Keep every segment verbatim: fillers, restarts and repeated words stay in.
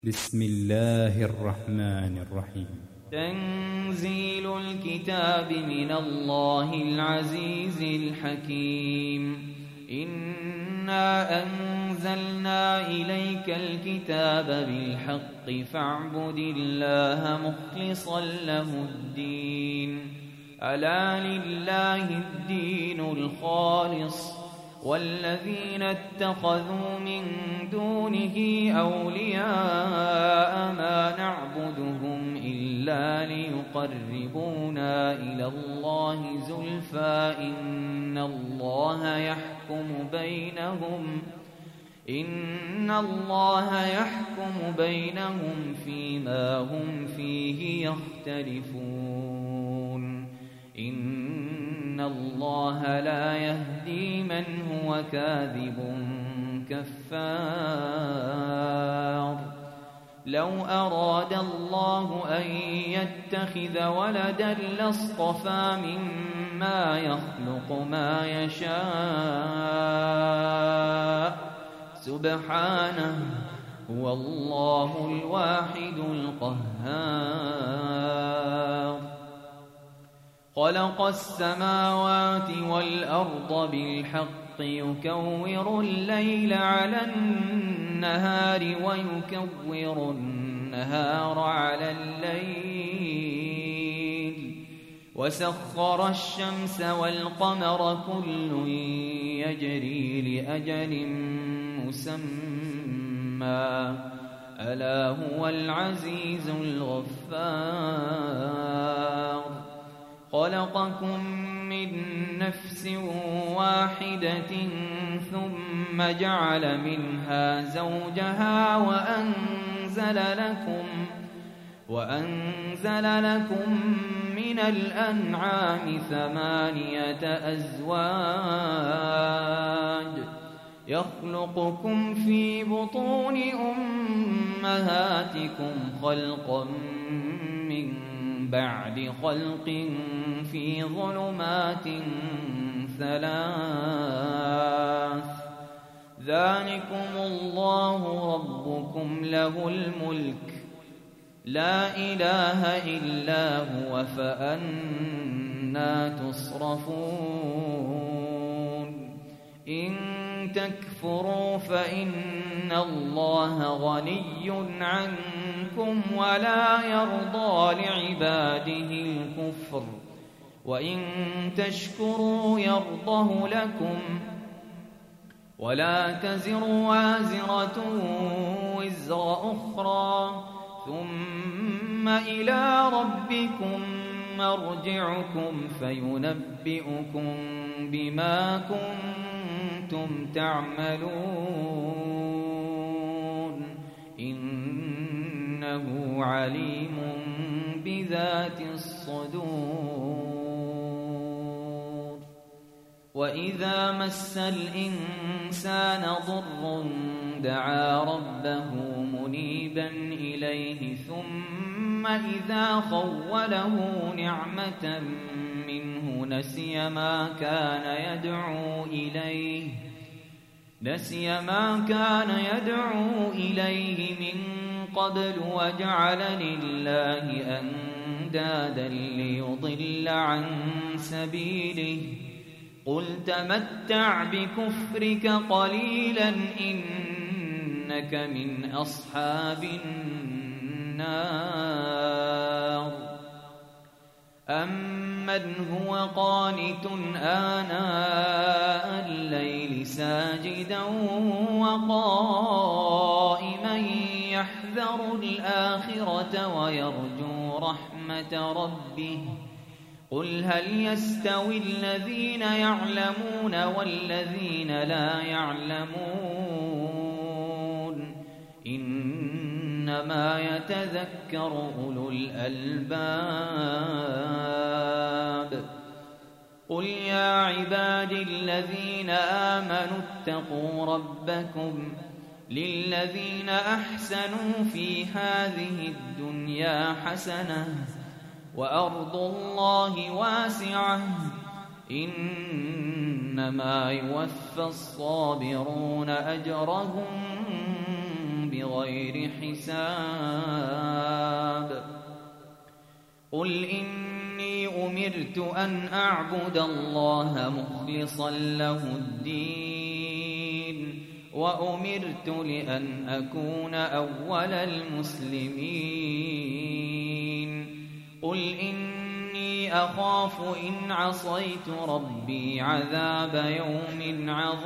بسم الله الرحمن الرحيم. تنزيل الكتاب من الله العزيز الحكيم. إنا أنزلنا إليك الكتاب بالحق فاعبد الله مخلصا له الدين. ألا لله الدين الخالص والذين اتخذوا من دونه أولياء ما نعبدهم إلا ليقربونا إلى الله زلفى إن الله يحكم بينهم إن الله يحكم بينهم فيما هم فيه يختلفون. إن الله لا يهدي من هو كاذب كفار. لو أراد الله أن يتخذ ولدا لاصطفى مما يخلق ما يشاء سبحانه هو الله الواحد القهار. خلق السماوات والأرض بالحق يكور الليل على النهار ويكور النهار على الليل وسخر الشمس والقمر كل يجري لأجل مسمى ألا هو العزيز الغفار. خلقكم من نفس واحدة ثم جعل منها زوجها وأنزل لكم وأنزل لكم من الأنعام ثمانية أزواج يخلقكم في بطون أمهاتكم خلقا من بعد خلق في ظلمات ثلاث ذلكم الله ربكم له الملك لا إله إلا هو فأنى تصرفون. إن تكفروا فإن الله غني عنكم ولا يرضى لعباده الكفر وإن تشكروا يرضه لكم ولا تزر وازرة وزر أخرى ثم إلى ربكم مرجعكم فينبئكم بما كنتم تعملون إنه عليم بذات الصدور. وإذا مس الإنسان ضر دعا ربه منيبا إليه ثم إذا خوله نعمة منه نسي ما كان يدعو إليه نسي ما كان يدعو إليه من قبل وجعل لله أندادا ليضل عن سبيله. قل تمتع بكفرك قليلا إنك من أصحاب النار. أمن هو قانت آناء الليل ساجدا وقائما يحذر الآخرة ويرجو رحمة ربه. قل هل يستوي الذين يعلمون والذين لا يعلمون إنما يتذكر أولو الألباب. قل يا عبادي الذين آمنوا اتقوا ربكم للذين أحسنوا في هذه الدنيا حسنة وأرض الله واسعة إنما يوفى الصابرون أجرهم بغير حساب قل إني أمرت أن أعبد الله مخلصا له الدين وأمرت لأن أكون أول المسلمين قل إني أخاف إن عصيت ربي عذاب يوم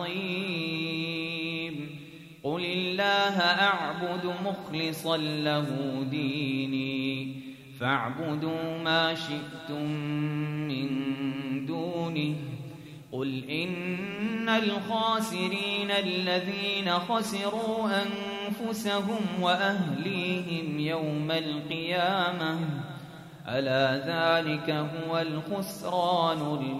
عظيم قل الله أعبد مخلصا له ديني فاعبدوا ما شئتم من دونه قل إن الخاسرين الذين خسروا أنفسهم وأهليهم يوم القيامة ألا ذلك هو الخسران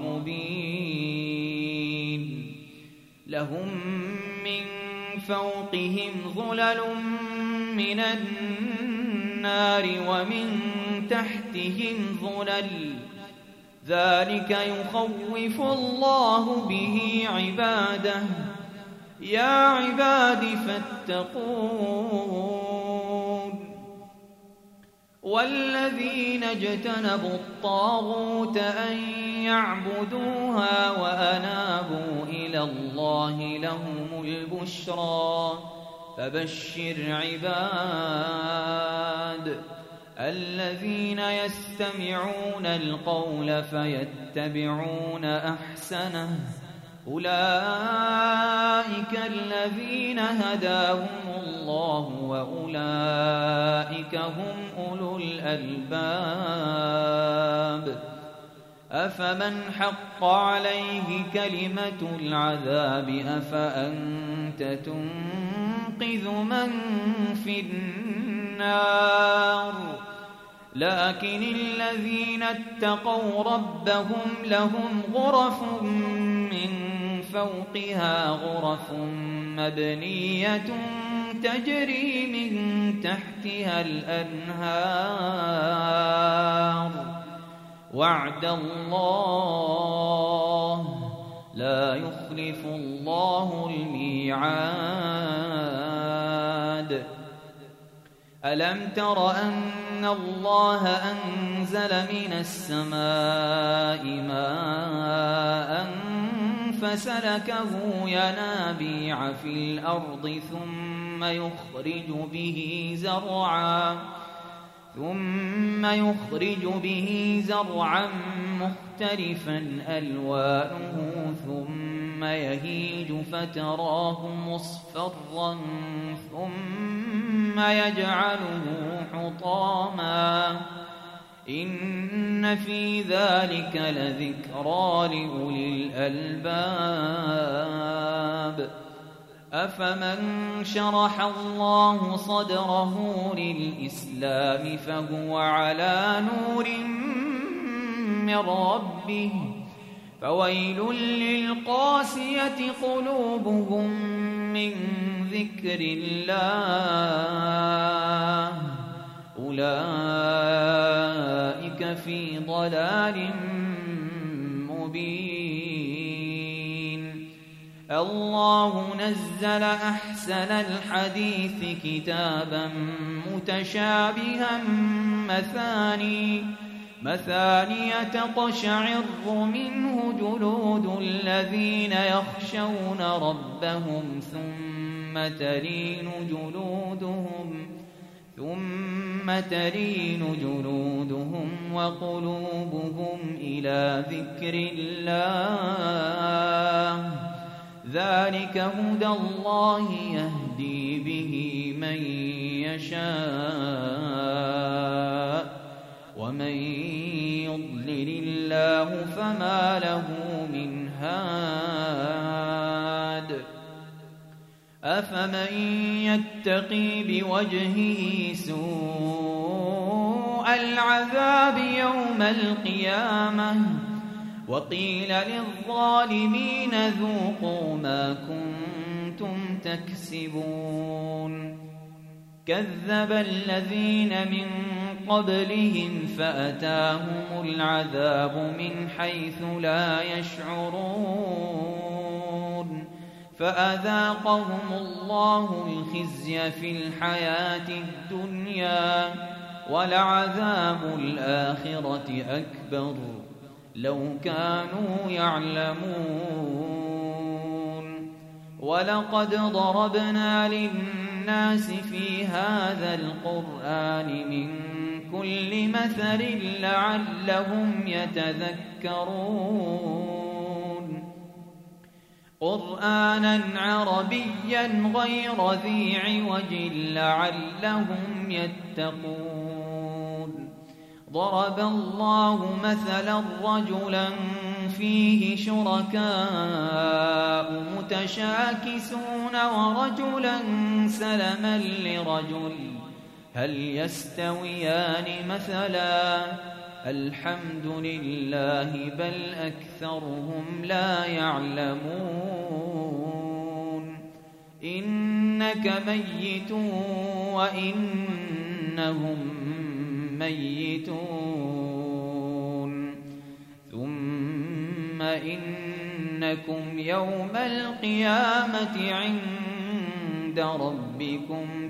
المبين لهم من فوقهم ظلل من النار ومن تحتهم ظلل ذلك يخوف الله به عباده يا عباد فاتقون والذين اجتنبوا الطاغوت أن يعبدوها وأنابوا إلى الله لهم البشرى فبشر عباد الذين يستمعون القول فيتبعون أحسنه أولئك الذين هداهم الله وأولئك هم أولو الألباب أفمن حق عليه كلمة العذاب أفأنت تنقذ من في النار لكن الذين اتقوا ربهم لهم غرف من فوقها غرف مبنية تجري من تحتها الأنهار وعد الله لا يخلف الله الميعاد ألم تر أن الله أنزل من السماء ماء فسلكه ينابيع في الأرض ثم يخرج به زرعا ثم يخرج به زرعا مختلفا ألوانه ثم يهيج فتراه مصفرا ثم يجعله حطاما إن في ذلك لذكرى لأولي الألباب أفمن شرح الله صدره للإسلام فهو على نور من ربه فويل للقاسية قلوبهم من ذكر الله أولئك في ضلال مبين الله نزل أحسن الحديث كتابا متشابها مثاني مثاني تقشعر منه جلود الذين يخشون ربهم ثم تلين جلودهم ثم تلين جلودهم وقلوبهم إلى ذكر الله ذلك هدى الله يهدي به من يشاء ومن يضلل الله فما له من هاد أفمن يتقي بوجهه سوء العذاب يوم القيامة وقيل للظالمين ذوقوا ما كنتم تكسبون كذب الذين من قبلهم فأتاهم العذاب من حيث لا يشعرون فأذاقهم الله الخزي في الحياة الدنيا ولعذاب الآخرة أكبر لو كانوا يعلمون. ولقد ضربنا للناس في هذا القرآن من كل مثل لعلهم يتذكرون. قرآنا عربيا غير ذي عوج لعلهم يتقون. ضرب الله مثلا رجلا فيه شركاء متشاكسون ورجلا سلما لرجل هل يستويان مثلا الحمد لله بل أكثرهم لا يعلمون. إنك ميت وإنهم ميتون ثم إنكم يوم القيامة عند ربكم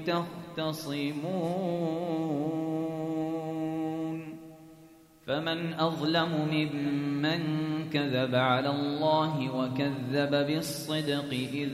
تختصمون. فمن أظلم ممن كذب على الله وكذب بالصدق إذ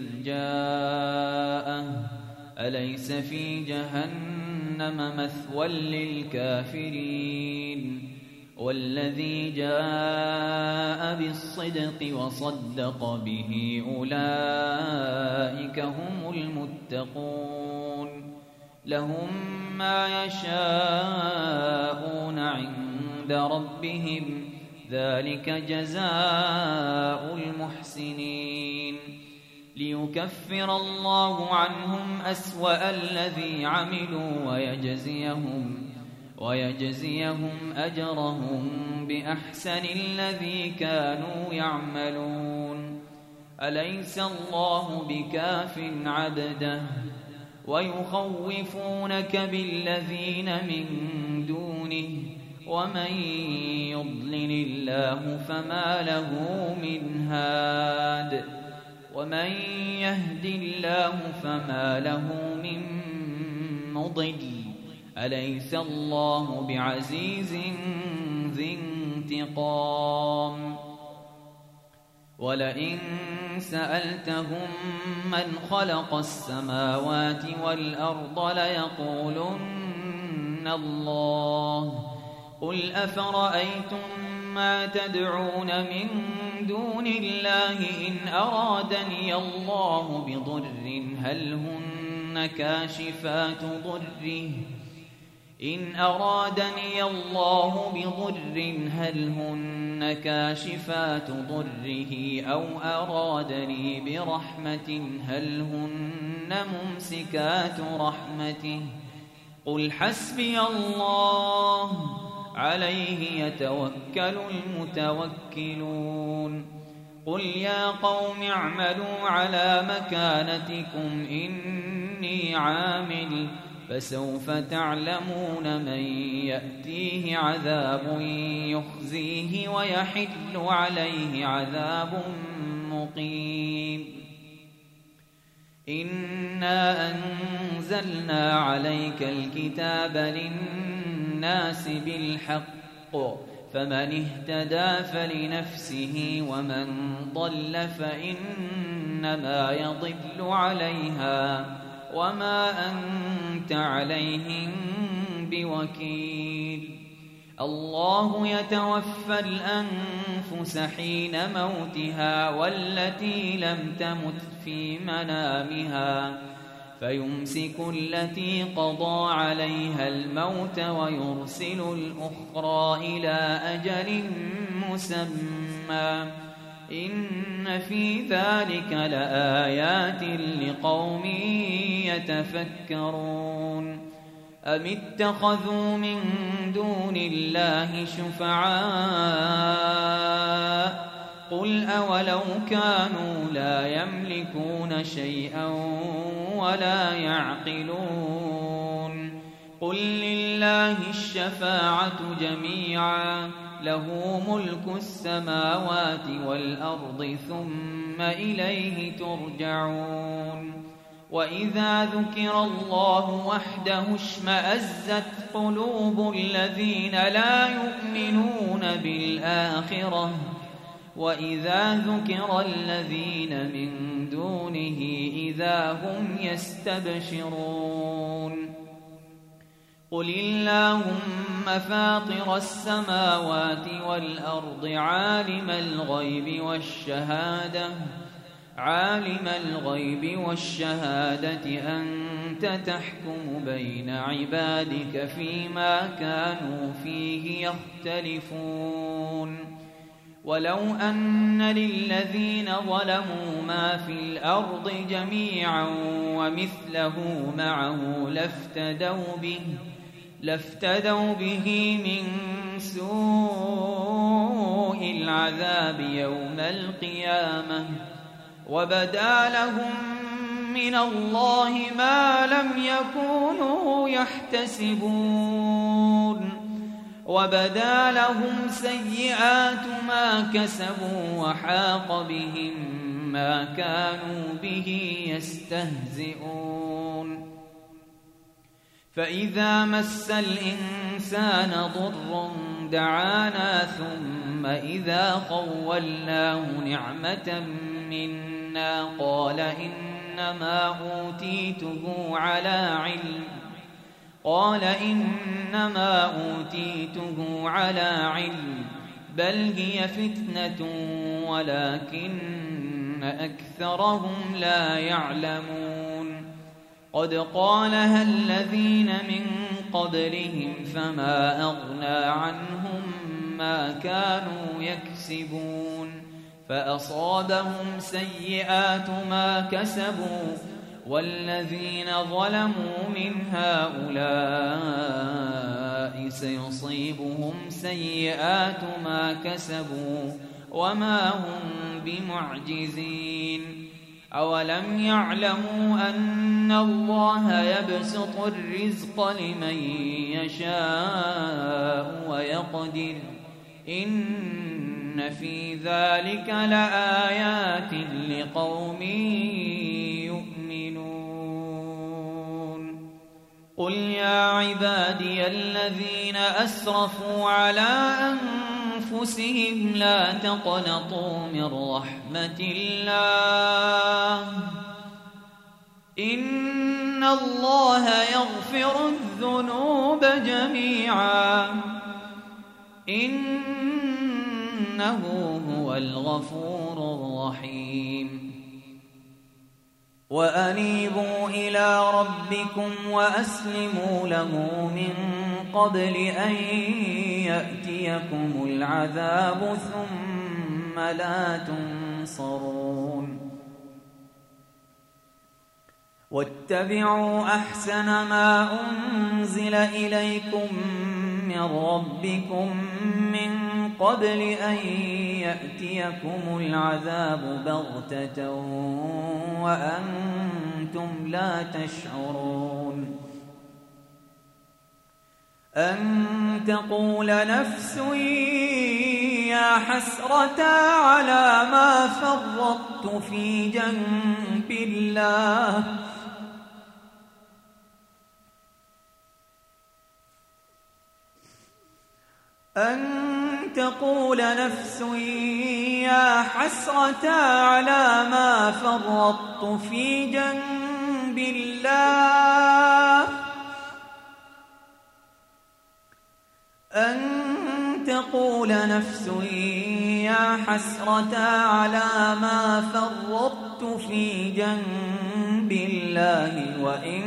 جاءه أليس في جهنم مثوى للكافرين. والذي جاء بالصدق وصدق به أولئك هم المتقون. لهم ما يشاءون عند ربهم ذلك جزاء المحسنين. ليكفر الله عنهم أسوأ الذي عملوا ويجزيهم ويجزيهم أجرهم بأحسن الذي كانوا يعملون. أليس الله بكاف عبده ويخوفونك بالذين من دونه ومن يضلل الله فما له من هاد ومن يهد الله فما له من مضل. أليس الله بعزيز ذي انتقام. ولئن سألتهم من خلق السماوات والأرض ليقولن الله. قل أفرأيتم ما تدعون من دون الله إن أرادني الله بضر هل هن كاشفات ضره إن أرادني الله بضر هل هن كاشفات ضره أو أرادني برحمة هل هن ممسكات رحمته. قل حسبي الله عليه يتوكل المتوكلون. قل يا قوم اعملوا على مكانتكم إني عامل فسوف تعلمون من يأتيه عذاب يخزيه ويحل عليه عذاب مقيم. إنا أنزلنا عليك الكتاب للناس بالحق فمن اهتدى فلنفسه ومن ضل فإنما يضل عليها وما أنت عليهم بوكيل. الله يتوفى الأنفس حين موتها والتي لم تمت في منامها فيمسك التي قضى عليها الموت ويرسل الأخرى إلى أجل مسمى إن في ذلك لآيات لقوم يتفكرون. أم اتخذوا من دون الله شفعاء قل أولو كانوا لا يملكون شيئا ولا يعقلون. قل لله الشفاعة جميعا له ملك السماوات والأرض ثم إليه ترجعون وإذا ذكر الله وحده اشمأزت قلوب الذين لا يؤمنون بالآخرة وإذا ذكر الذين من دونه إذا هم يستبشرون قل اللهم فاطر السماوات والأرض عالم الغيب والشهادة عالم الغيب والشهادة أنت تحكم بين عبادك فيما كانوا فيه يختلفون ولو أن للذين ظلموا ما في الأرض جميعا ومثله معه لافتدوا به لافتدوا به من سوء العذاب يوم القيامة وبدا لهم من الله ما لم يكونوا يحتسبون وبدا لهم سيئات ما كسبوا وحاق بهم ما كانوا به يستهزئون فإذا مس الإنسان ضر دعانا ثم إذا خولناه نعمة منا قال إنما أوتيته على علم قال إنما أوتيته على علم بل هي فتنة ولكن أكثرهم لا يعلمون قد قالها الذين من قبلهم فما أغنى عنهم ما كانوا يكسبون فأصابهم سيئات ما كسبوا والذين ظلموا من هؤلاء سيصيبهم سيئات ما كسبوا وما هم بمعجزين أولم يعلموا أن الله يبسط الرزق لمن يشاء ويقدر إن في ذلك لآيات لقوم يؤمنون قل يا عبادي الذين أسرفوا على أنفسهم لا تقنطوا من رحمة الله إن الله يغفر الذنوب جميعا إنه هو الغفور الرحيم وأنيبوا إلى ربكم وأسلموا له من قبل أن يأتيكم العذاب ثم لا تنصرون واتبعوا أحسن ما أنزل إليكم من ربكم من قبل أن يأتيكم العذاب بغتة وأنتم لا تشعرون أن تقول نفس يا حسرة على ما فرطت في جنب الله أن تقول نفس يا حسرة على ما فرطت في جنب الله أن تقول نفس يا حسرة على ما فرطت في جنب الله وإن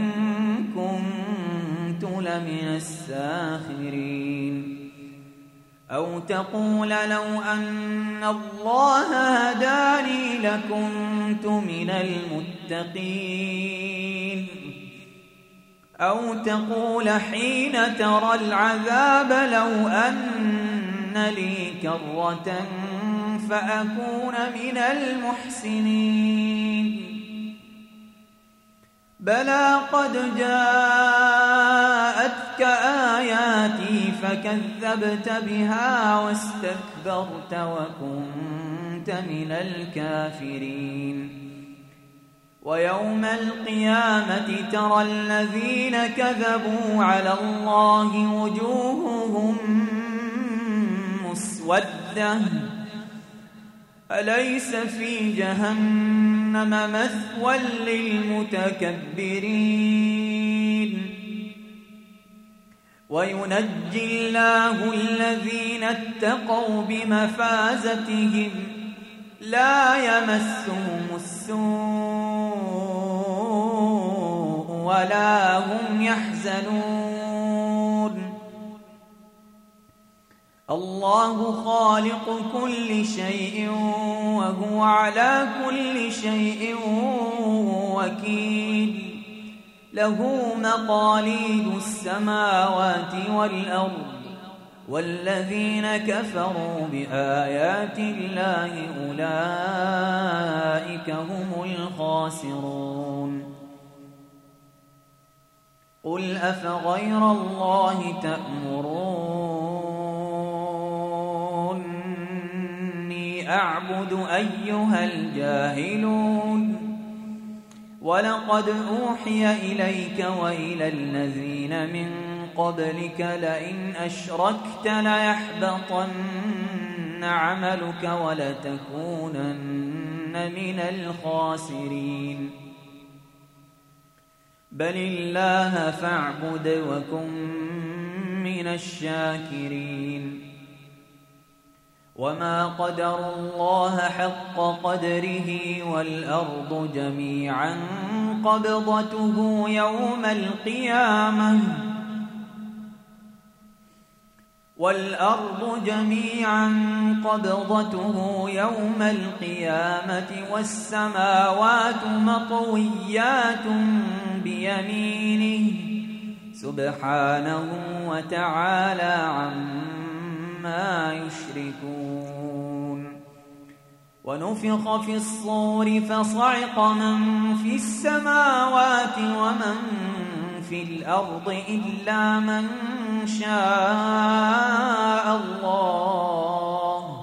كنت لمن الساخرين أو تقول لو أن الله هداني لكنت من المتقين أو تقول حين ترى العذاب لو أن لي كرة فأكون من المحسنين بلى قد جاءتك آية آياتي فكذبت بها واستكبرت وكنت من الكافرين ويوم القيامة ترى الذين كذبوا على الله وجوههم مسودة أليس في جهنم مثوى للمتكبرين وينجي الله الذين اتقوا بمفازتهم لا يمسهم السوء ولا هم يحزنون الله خالق كل شيء وهو على كل شيء وكيل له مقاليد السماوات والأرض والذين كفروا بآيات الله أولئك هم الخاسرون قل أفغير الله تأمروني أعبد أيها الجاهلون ولقد أوحي إليك وإلى الذين من قبلك لئن أشركت ليحبطن عملك ولتكونن من الخاسرين بل الله فاعبد وكن من الشاكرين وما قدروا الله حق قدره والأرض جميعا قبضته يوم القيامة والأرض جميعا قبضته يوم القيامة والسماوات مطويات بيمينه سبحانه وتعالى عما يشركون ونفخ في الصور فصعق من في السماوات ومن في الأرض إلا من شاء الله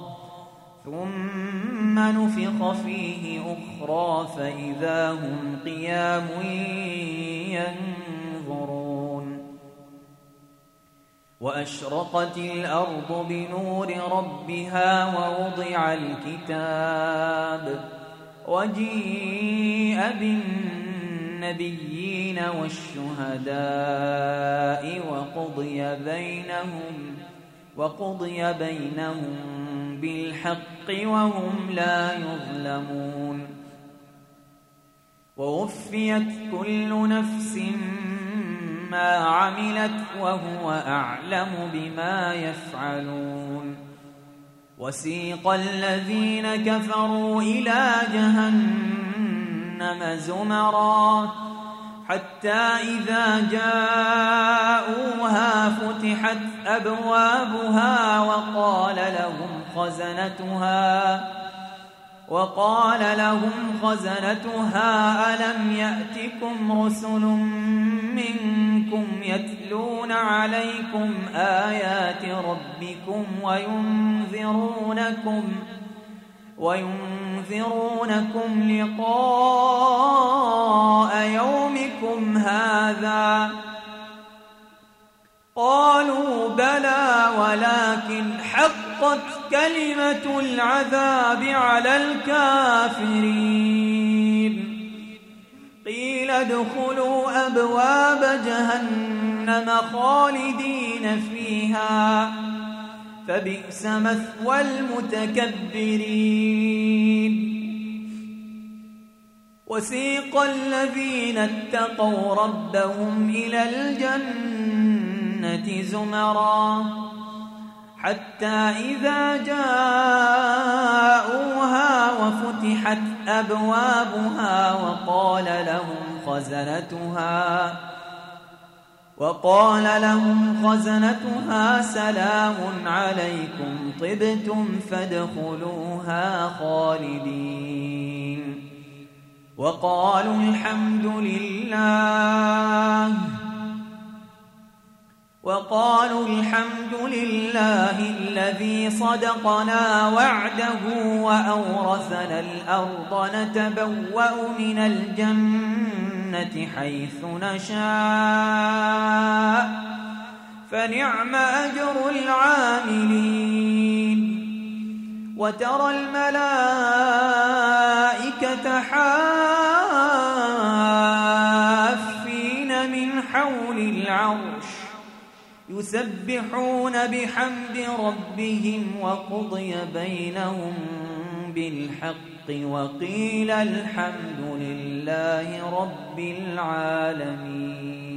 ثم نفخ فيه أخرى فإذا هم قيام ينظرون وأشرقت الأرض بنور ربها ووضع الكتاب وجيء بالنبيين والشهداء وقضي بينهم وقضي بينهم بالحق وهم لا يظلمون ووفيت كل نفس ما عملت وهو أعلم بما يفعلون وسيق الذين كفروا إلى جهنم زمرا حتى إذا جاءوها فتحت أبوابها وقال لهم خزنتها وقال لهم خزنتها ألم يأتكم رسل منكم يتلون عليكم آيات ربكم وينذرونكم وينذرونكم لقاء يومكم هذا قالوا بلى ولكن حقت كلمة العذاب على الكافرين قيل ادخلوا أبواب جهنم خالدين فيها فبئس مثوى المتكبرين وسيق الذين اتقوا ربهم إلى الجنة زمرا حتى إذا جاءوها وفتحت أبوابها وقال لهم خزنتها وقال لهم خزنتها سلام عليكم طبتم فادخلوها خالدين وقالوا الحمد لله وقالوا الحمد لله الذي صدقنا وعده وأورثنا الأرض نتبوأ من الجنة حيث نشاء فنعم أجر العاملين. وترى الملائكة حافين من حول العرش يسبحون بحمد ربهم وقضي بينهم بالحق وقيل الحمد لله رب العالمين.